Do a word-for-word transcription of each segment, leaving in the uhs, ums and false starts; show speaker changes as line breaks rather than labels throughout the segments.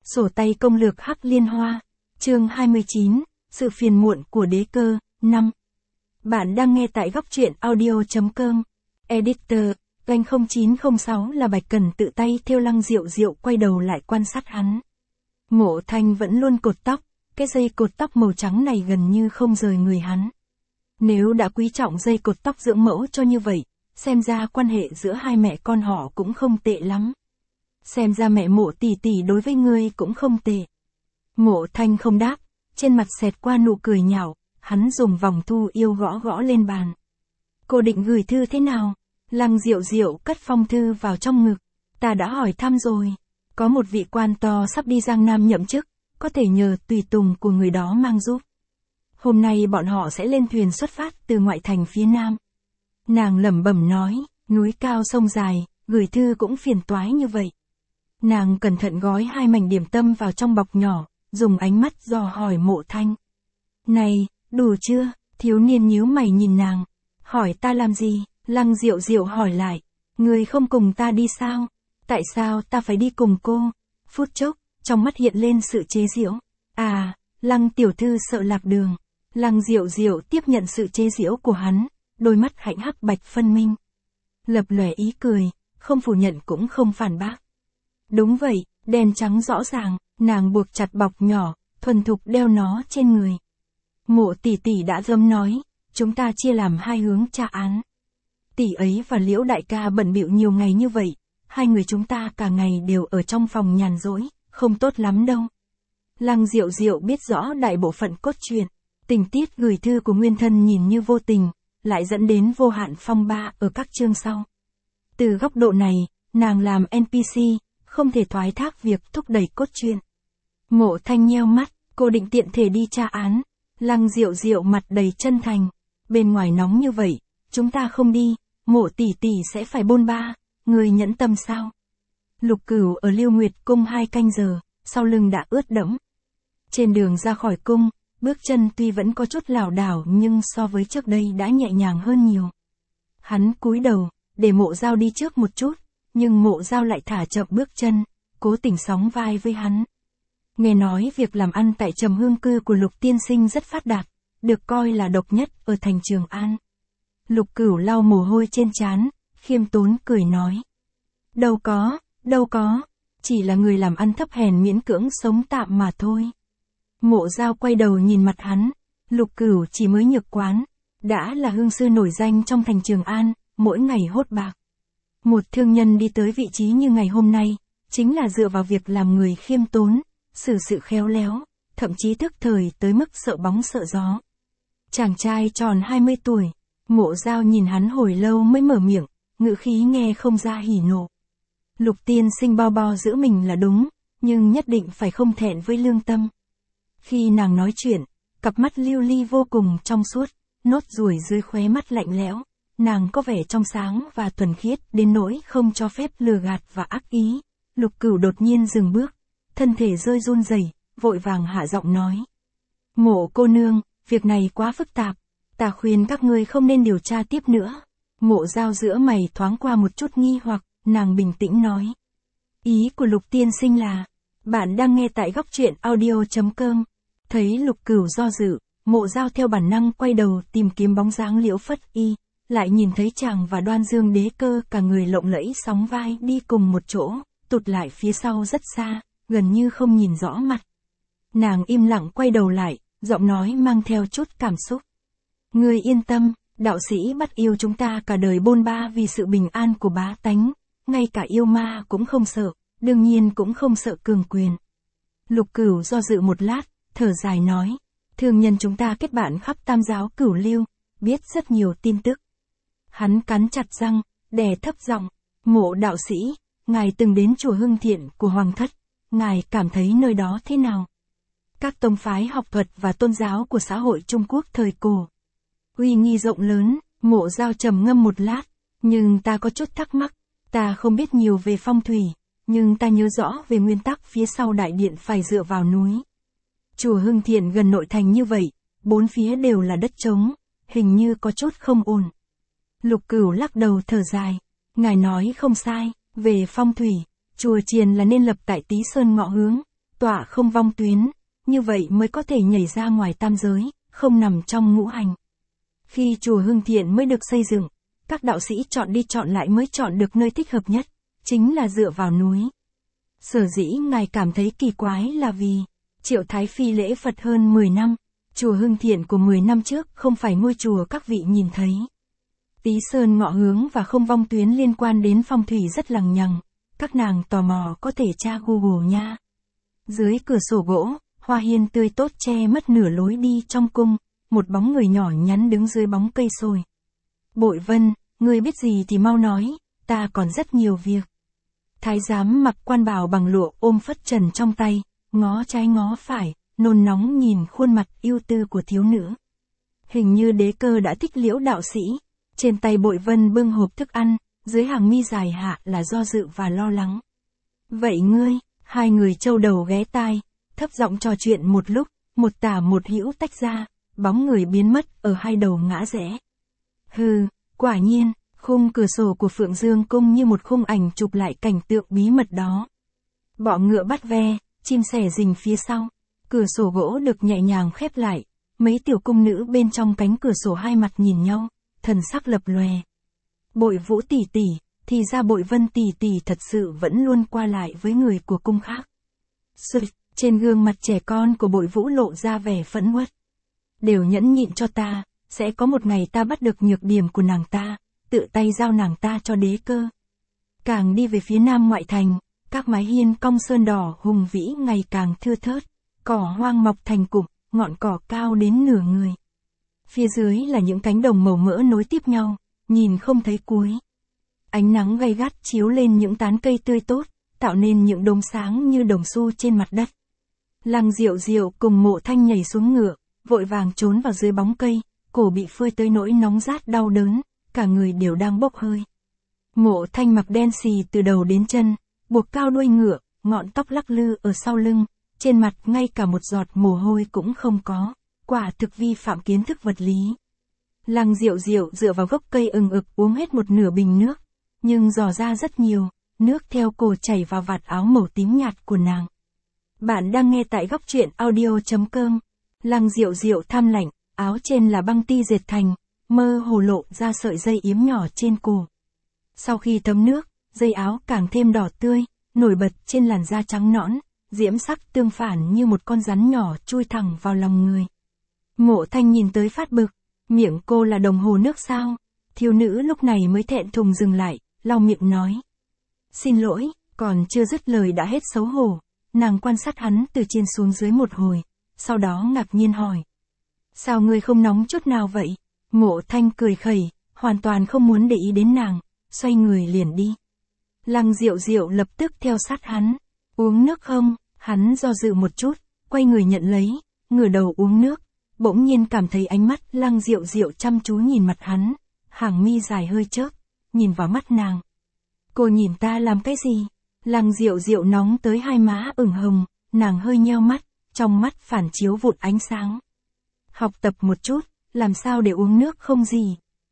Sổ tay công lược Hắc Liên Hoa, chương hai mươi chín, sự phiền muộn của đế cơ, năm. Bạn đang nghe tại góc truyện audio.com. Editor, Doanh không chín không sáu là Bạch Cần tự tay thêu Lăng Diệu Diệu quay đầu lại quan sát hắn. Mộ Thanh vẫn luôn cột tóc, cái dây cột tóc màu trắng này gần như không rời người hắn. Nếu đã quý trọng dây cột tóc dưỡng mẫu cho như vậy, xem ra quan hệ giữa hai mẹ con họ cũng không tệ lắm. Xem ra mẹ Mộ tỷ tỷ đối với ngươi cũng không tệ. Mộ Thanh không đáp, trên mặt xẹt qua nụ cười nhạo, hắn dùng vòng thu yêu gõ gõ lên bàn. Cô định gửi thư thế nào? Lăng Diệu Diệu cất phong thư vào trong ngực. Ta đã hỏi thăm rồi. Có một vị quan to sắp đi Giang Nam nhậm chức, có thể nhờ tùy tùng của người đó mang giúp. Hôm nay bọn họ sẽ lên thuyền xuất phát từ ngoại thành phía Nam. Nàng lẩm bẩm nói, núi cao sông dài, gửi thư cũng phiền toái như vậy. Nàng cẩn thận gói hai mảnh điểm tâm vào trong bọc nhỏ, dùng ánh mắt dò hỏi Mộ Thanh. Này, đủ chưa? Thiếu niên nhíu mày nhìn nàng. Hỏi ta làm gì? Lăng Diệu Diệu hỏi lại. Người không cùng ta đi sao? Tại sao ta phải đi cùng cô? Phút chốc, trong mắt hiện lên sự chế giễu. À, Lăng tiểu thư sợ lạc đường. Lăng Diệu Diệu tiếp nhận sự chế giễu của hắn, đôi mắt hạnh hắc bạch phân minh. Lập lòe ý cười, không phủ nhận cũng không phản bác. Đúng vậy, đen trắng rõ ràng, nàng buộc chặt bọc nhỏ, thuần thục đeo nó trên người. Mộ tỷ tỷ đã dâm nói, chúng ta chia làm hai hướng tra án. Tỷ ấy và Liễu đại ca bận bịu nhiều ngày như vậy, hai người chúng ta cả ngày đều ở trong phòng nhàn rỗi, không tốt lắm đâu. Lăng Diệu Diệu biết rõ đại bộ phận cốt truyện, tình tiết gửi thư của nguyên thân nhìn như vô tình, lại dẫn đến vô hạn phong ba ở các chương sau. Từ góc độ này, nàng làm en pê xê, không thể thoái thác việc thúc đẩy cốt truyện. Mộ Thanh nheo mắt, cô định tiện thể đi tra án. Lăng Diệu Diệu mặt đầy chân thành. Bên ngoài nóng như vậy, chúng ta không đi, Mộ tỷ tỷ sẽ phải bôn ba, người nhẫn tâm sao? Lục Cửu ở Lưu Nguyệt cung hai canh giờ, sau lưng đã ướt đẫm. Trên đường ra khỏi cung, bước chân tuy vẫn có chút lảo đảo nhưng so với trước đây đã nhẹ nhàng hơn nhiều. Hắn cúi đầu, để Mộ Giao đi trước một chút, nhưng Mộ Giao lại thả chậm bước chân, cố tình sóng vai với hắn. Nghe nói việc làm ăn tại Trầm Hương cư của Lục tiên sinh rất phát đạt, được coi là độc nhất ở thành Trường An. Lục Cửu lau mồ hôi trên trán, khiêm tốn cười nói. Đâu có, đâu có, chỉ là người làm ăn thấp hèn miễn cưỡng sống tạm mà thôi. Mộ Giao quay đầu nhìn mặt hắn, Lục Cửu chỉ mới nhược quán, đã là hương sư nổi danh trong thành Trường An, mỗi ngày hốt bạc. Một thương nhân đi tới vị trí như ngày hôm nay, chính là dựa vào việc làm người khiêm tốn, xử sự khéo léo, thậm chí thức thời tới mức sợ bóng sợ gió. Chàng trai tròn hai mươi tuổi, Mộ Giao nhìn hắn hồi lâu mới mở miệng, ngữ khí nghe không ra hỉ nộ. Lục tiên sinh bao bo giữa mình là đúng, nhưng nhất định phải không thẹn với lương tâm. Khi nàng nói chuyện, cặp mắt lưu ly vô cùng trong suốt, nốt ruồi dưới khóe mắt lạnh lẽo, nàng có vẻ trong sáng và thuần khiết đến nỗi không cho phép lừa gạt và ác ý. Lục Cửu đột nhiên dừng bước, thân thể rơi run rẩy, vội vàng hạ giọng nói. Mộ cô nương, việc này quá phức tạp, ta khuyên các ngươi không nên điều tra tiếp nữa. Mộ Giao giữa mày thoáng qua một chút nghi hoặc, nàng bình tĩnh nói. Ý của Lục tiên sinh là, bạn đang nghe tại góc truyện audio.com. Thấy Lục Cửu do dự, Mộ Giao theo bản năng quay đầu tìm kiếm bóng dáng Liễu Phất Y, lại nhìn thấy chàng và Đoan Dương đế cơ cả người lộng lẫy sóng vai đi cùng một chỗ, tụt lại phía sau rất xa, gần như không nhìn rõ mặt. Nàng im lặng quay đầu lại, giọng nói mang theo chút cảm xúc. Ngươi yên tâm, đạo sĩ bắt yêu chúng ta cả đời bôn ba vì sự bình an của bá tánh, ngay cả yêu ma cũng không sợ, đương nhiên cũng không sợ cường quyền. Lục Cửu do dự một lát, thở dài nói, thương nhân chúng ta kết bạn khắp tam giáo cửu lưu, biết rất nhiều tin tức. Hắn cắn chặt răng, đè thấp giọng, Mộ đạo sĩ, ngài từng đến chùa Hưng Thiện của Hoàng thất, ngài cảm thấy nơi đó thế nào? Các tông phái học thuật và tôn giáo của xã hội Trung Quốc thời cổ, uy nghi rộng lớn. Mộ Giao trầm ngâm một lát, nhưng ta có chút thắc mắc, ta không biết nhiều về phong thủy, nhưng ta nhớ rõ về nguyên tắc phía sau đại điện phải dựa vào núi. Chùa Hưng Thiện gần nội thành như vậy, bốn phía đều là đất trống, hình như có chút không ổn. Lục Cửu lắc đầu thở dài, ngài nói không sai, về phong thủy, chùa chiền là nên lập tại Tý Sơn Ngọ hướng, tọa không vong tuyến, như vậy mới có thể nhảy ra ngoài tam giới, không nằm trong ngũ hành. Khi chùa Hưng Thiện mới được xây dựng, các đạo sĩ chọn đi chọn lại mới chọn được nơi thích hợp nhất, chính là dựa vào núi. Sở dĩ ngài cảm thấy kỳ quái là vì, Triệu Thái Phi lễ Phật hơn mười năm, chùa Hưng Thiện của mười năm trước không phải ngôi chùa các vị nhìn thấy. Tý Sơn ngọ hướng và không vong tuyến liên quan đến phong thủy rất lằng nhằng, các nàng tò mò có thể tra Google nha. Dưới cửa sổ gỗ, hoa hiên tươi tốt che mất nửa lối đi trong cung, một bóng người nhỏ nhắn đứng dưới bóng cây sồi. Bội Vân, ngươi biết gì thì mau nói, ta còn rất nhiều việc. Thái giám mặc quan bào bằng lụa ôm phất trần trong tay, ngó trái ngó phải, nôn nóng nhìn khuôn mặt ưu tư của thiếu nữ. Hình như Đế Cơ đã thích Liễu đạo sĩ, trên tay Bội Vân bưng hộp thức ăn, dưới hàng mi dài hạ là do dự và lo lắng. Vậy ngươi, hai người châu đầu ghé tai, thấp giọng trò chuyện một lúc, một tả một hữu tách ra, bóng người biến mất ở hai đầu ngã rẽ. Hừ, quả nhiên, khung cửa sổ của Phượng Dương Cung như một khung ảnh chụp lại cảnh tượng bí mật đó. Bọ ngựa bắt ve, chim sẻ rình phía sau, cửa sổ gỗ được nhẹ nhàng khép lại, mấy tiểu cung nữ bên trong cánh cửa sổ hai mặt nhìn nhau, thần sắc lập lòe. Bội Vũ tỷ tỷ, thì ra Bội Vân tỷ tỷ thật sự vẫn luôn qua lại với người của cung khác. Sụt, trên gương mặt trẻ con của Bội Vũ lộ ra vẻ phẫn uất. Đều nhẫn nhịn cho ta, sẽ có một ngày ta bắt được nhược điểm của nàng ta, tự tay giao nàng ta cho Đế Cơ. Càng đi về phía nam ngoại thành, các mái hiên cong sơn đỏ hùng vĩ ngày càng thưa thớt, cỏ hoang mọc thành cụm, ngọn cỏ cao đến nửa người. Phía dưới là những cánh đồng màu mỡ nối tiếp nhau, nhìn không thấy cuối. Ánh nắng gay gắt chiếu lên những tán cây tươi tốt, tạo nên những đốm sáng như đồng xu trên mặt đất. Lăng Diệu Diệu cùng Mộ Thanh nhảy xuống ngựa, vội vàng trốn vào dưới bóng cây, cổ bị phơi tới nỗi nóng rát đau đớn, cả người đều đang bốc hơi. Mộ Thanh mặc đen xì từ đầu đến chân, buộc cao đuôi ngựa, ngọn tóc lắc lư ở sau lưng, trên mặt ngay cả một giọt mồ hôi cũng không có, quả thực vi phạm kiến thức vật lý. Lăng Diệu Diệu dựa vào gốc cây ừng ực uống hết một nửa bình nước, nhưng dò ra rất nhiều, nước theo cổ chảy vào vạt áo màu tím nhạt của nàng. Bạn đang nghe tại góc truyện audio chấm com. Lăng Diệu Diệu tham lạnh, áo trên là băng ti dệt thành, mơ hồ lộ ra sợi dây yếm nhỏ trên cổ. Sau khi thấm nước, dây áo càng thêm đỏ tươi, nổi bật trên làn da trắng nõn, diễm sắc tương phản như một con rắn nhỏ chui thẳng vào lòng người. Mộ Thanh nhìn tới phát bực, miệng cô là đồng hồ nước sao? Thiếu nữ lúc này mới thẹn thùng dừng lại, lau miệng nói. Xin lỗi, còn chưa dứt lời đã hết xấu hổ. Nàng quan sát hắn từ trên xuống dưới một hồi, sau đó ngạc nhiên hỏi. Sao ngươi không nóng chút nào vậy? Mộ Thanh cười khẩy, hoàn toàn không muốn để ý đến nàng, xoay người liền đi. Lăng Diệu Diệu lập tức theo sát hắn. Uống nước không? Hắn do dự một chút, quay người nhận lấy, ngửa đầu uống nước, bỗng nhiên cảm thấy ánh mắt Lăng Diệu Diệu chăm chú nhìn mặt hắn, hàng mi dài hơi chớp, nhìn vào mắt nàng. Cô nhìn ta làm cái gì? Lăng Diệu Diệu nóng tới hai má ửng hồng, nàng hơi nheo mắt, trong mắt phản chiếu vụt ánh sáng. Học tập một chút, làm sao để uống nước không gì?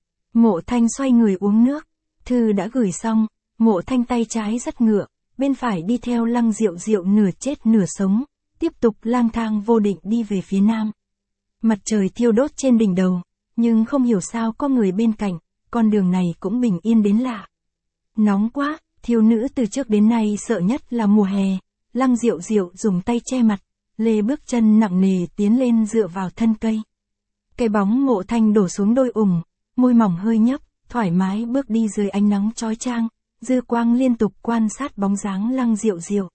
Mộ Thanh xoay người uống nước, thư đã gửi xong, Mộ Thanh tay trái dắt ngựa, bên phải đi theo Lăng Diệu Diệu nửa chết nửa sống, tiếp tục lang thang vô định đi về phía nam. Mặt trời thiêu đốt trên đỉnh đầu, nhưng không hiểu sao có người bên cạnh, con đường này cũng bình yên đến lạ. Nóng quá, thiếu nữ từ trước đến nay sợ nhất là mùa hè. Lăng Diệu Diệu dùng tay che mặt, lê bước chân nặng nề tiến lên dựa vào thân cây. Cái bóng Mộ Thanh đổ xuống đôi ủng, môi mỏng hơi nhấp, thoải mái bước đi dưới ánh nắng chói chang, dư quang liên tục quan sát bóng dáng Lăng Diệu Diệu.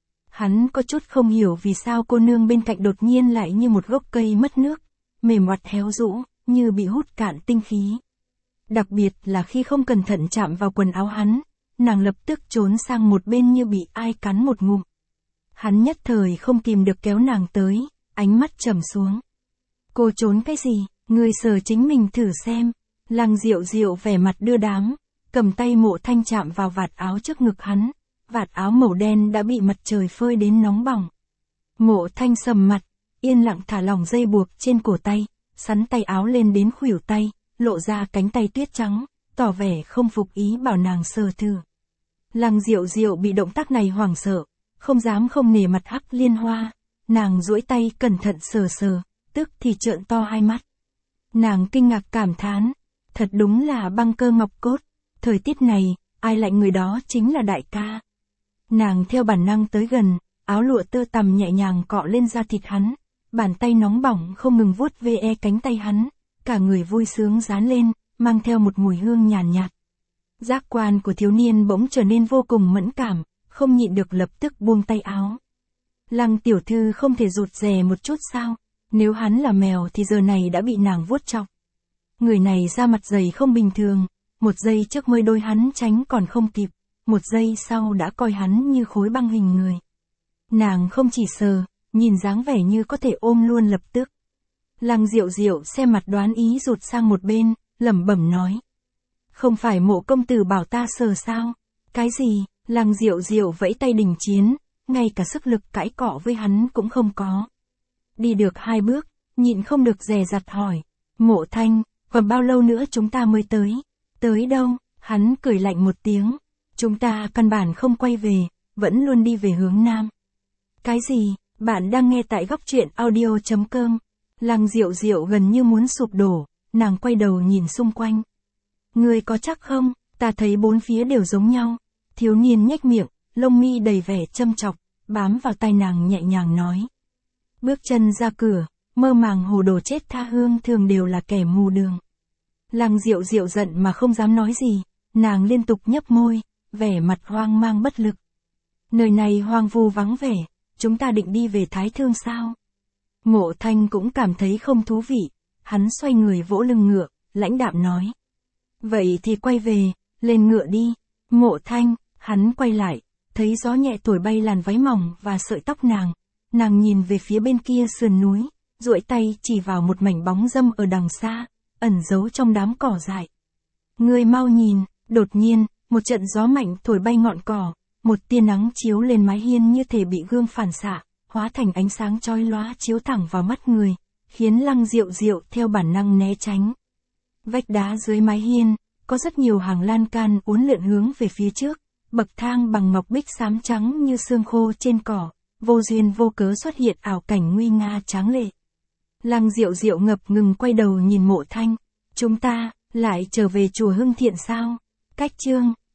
Hắn có chút không hiểu vì sao cô nương bên cạnh đột nhiên lại như một gốc cây mất nước, mềm oặt héo rũ, như bị hút cạn tinh khí. Đặc biệt là khi không cẩn thận chạm vào quần áo hắn, nàng lập tức trốn sang một bên như bị ai cắn một ngụm. Hắn nhất thời không kìm được kéo nàng tới, ánh mắt trầm xuống. Cô trốn cái gì, ngươi sờ chính mình thử xem. Lăng Diệu Diệu vẻ mặt đưa đám, cầm tay Mộ Thanh chạm vào vạt áo trước ngực hắn, vạt áo màu đen đã bị mặt trời phơi đến nóng bỏng. Mộ Thanh sầm mặt, yên lặng thả lỏng dây buộc trên cổ tay, sắn tay áo lên đến khuỷu tay, lộ ra cánh tay tuyết trắng, tỏ vẻ không phục ý bảo nàng sờ thử. Lăng Diệu Diệu bị động tác này hoảng sợ, không dám không nể mặt Hắc Liên Hoa. Nàng duỗi tay cẩn thận sờ sờ, tức thì trợn to hai mắt. Nàng kinh ngạc cảm thán, thật đúng là băng cơ ngọc cốt, thời tiết này, ai lạnh người đó chính là đại ca. Nàng theo bản năng tới gần, áo lụa tơ tằm nhẹ nhàng cọ lên da thịt hắn, bàn tay nóng bỏng không ngừng vuốt ve cánh tay hắn, cả người vui sướng dán lên, mang theo một mùi hương nhàn nhạt, nhạt. Giác quan của thiếu niên bỗng trở nên vô cùng mẫn cảm, không nhịn được lập tức buông tay áo. Lăng tiểu thư không thể rụt rè một chút sao, nếu hắn là mèo thì giờ này đã bị nàng vuốt chọc. Người này da mặt dày không bình thường, một giây trước mới đôi hắn tránh còn không kịp, một giây sau đã coi hắn như khối băng hình người. Nàng không chỉ sờ, nhìn dáng vẻ như có thể ôm luôn lập tức. Lăng Diệu Diệu xem mặt đoán ý rụt sang một bên, lẩm bẩm nói. Không phải Mộ công tử bảo ta sờ sao? Cái gì? Lăng Diệu Diệu vẫy tay đình chiến, ngay cả sức lực cãi cọ với hắn cũng không có. Đi được hai bước, nhịn không được dè dặt hỏi. Mộ Thanh, còn bao lâu nữa chúng ta mới tới? Tới đâu? Hắn cười lạnh một tiếng. Chúng ta căn bản không quay về, vẫn luôn đi về hướng nam. Cái gì? Bạn đang nghe tại góc truyện audio chấm com. Lăng Diệu Diệu gần như muốn sụp đổ, nàng quay đầu nhìn xung quanh. Ngươi có chắc không? Ta thấy bốn phía đều giống nhau. Thiếu niên nhếch miệng, lông mi đầy vẻ châm chọc, bám vào tai nàng nhẹ nhàng nói. Bước chân ra cửa, mơ màng hồ đồ chết tha hương thường đều là kẻ mù đường. Lăng Diệu Diệu giận mà không dám nói gì, nàng liên tục nhấp môi, vẻ mặt hoang mang bất lực. Nơi này hoang vu vắng vẻ, chúng ta định đi về Thái Thương sao? Mộ Thanh cũng cảm thấy không thú vị, hắn xoay người vỗ lưng ngựa, lãnh đạm nói. Vậy thì quay về, lên ngựa đi. Mộ Thanh, hắn quay lại, thấy gió nhẹ thổi bay làn váy mỏng và sợi tóc nàng. Nàng nhìn về phía bên kia sườn núi, duỗi tay chỉ vào một mảnh bóng râm ở đằng xa, ẩn giấu trong đám cỏ dại. Ngươi mau nhìn, đột nhiên, một trận gió mạnh thổi bay ngọn cỏ, một tia nắng chiếu lên mái hiên như thể bị gương phản xạ, hóa thành ánh sáng chói lóa chiếu thẳng vào mắt người, khiến Lăng Diệu Diệu theo bản năng né tránh. Vách đá dưới mái hiên, có rất nhiều hàng lan can uốn lượn hướng về phía trước, bậc thang bằng ngọc bích xám trắng như xương khô trên cỏ, vô duyên vô cớ xuất hiện ảo cảnh nguy nga tráng lệ. Lăng Diệu Diệu ngập ngừng quay đầu nhìn Mộ Thanh, chúng ta, lại trở về chùa Hưng Thiện sao? Cách chương